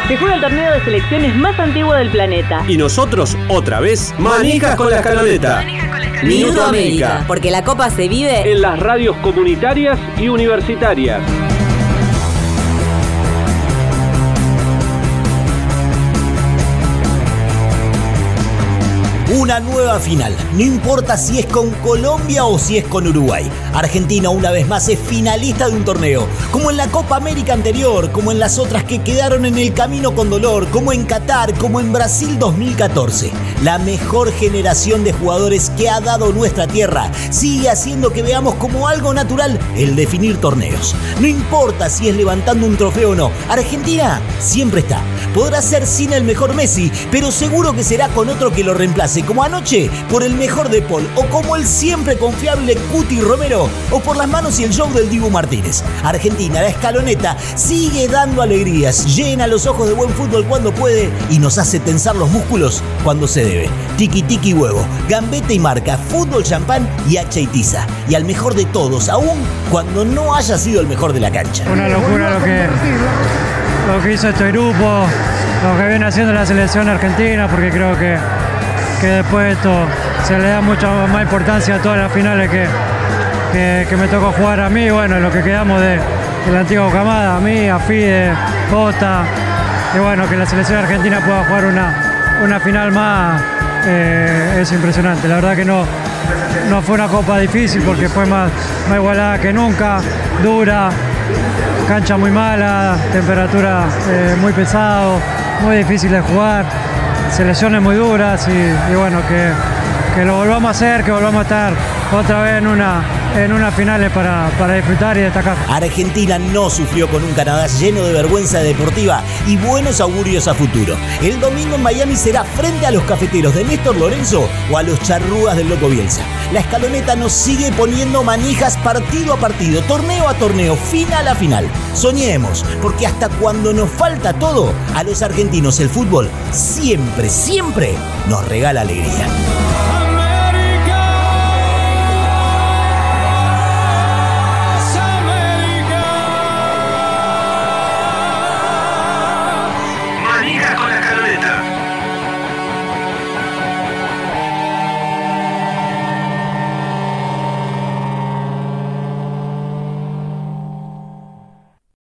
Se juega el torneo de selecciones más antiguo del planeta. Y nosotros, otra vez, manijas con la escaloneta. Minuto América, porque la Copa se vive en las radios comunitarias y universitarias. Una nueva final, no importa si es con Colombia o si es con Uruguay. Argentina una vez más es finalista de un torneo, como en la Copa América anterior, como en las otras que quedaron en el camino con dolor, como en Qatar, como en Brasil 2014. La mejor generación de jugadores que ha dado nuestra tierra sigue haciendo que veamos como algo natural el definir torneos. No importa si es levantando un trofeo o no, Argentina siempre está. Podrá ser sin el mejor Messi, pero seguro que será con otro que lo reemplace, como anoche por el mejor de Paul, o como el siempre confiable Cuti Romero, o por las manos y el show del Dibu Martínez. Argentina, la escaloneta, sigue dando alegrías, llena los ojos de buen fútbol cuando puede y nos hace tensar los músculos cuando se debe. Tiki tiki huevo, gambeta y marca, fútbol champán y hacha y tiza. Y al mejor de todos, aún cuando no haya sido el mejor de la cancha. Una locura lo que hizo este grupo, lo que viene haciendo la selección argentina, porque creo que después de esto se le da mucha más importancia a todas las finales que me tocó jugar a mí, bueno, lo que quedamos de la antigua camada, a mí, a Fide, Jota, y bueno, que la selección argentina pueda jugar una final más, es impresionante. La verdad que no fue una copa difícil porque fue más igualada que nunca, dura, cancha muy mala, temperatura muy pesado, muy difícil de jugar, selecciones muy duras y bueno, que lo volvamos a hacer, que volvamos a estar otra vez en una finales para disfrutar y destacar. Argentina no sufrió con un Canadá lleno de vergüenza deportiva y buenos augurios a futuro. El domingo en Miami será frente a los cafeteros de Néstor Lorenzo o a los charrúas del Loco Bielsa. La escaloneta nos sigue poniendo manijas partido a partido, torneo a torneo, final a final. Soñemos, porque hasta cuando nos falta todo, a los argentinos el fútbol siempre, siempre nos regala alegría. Manijas con la escaloneta.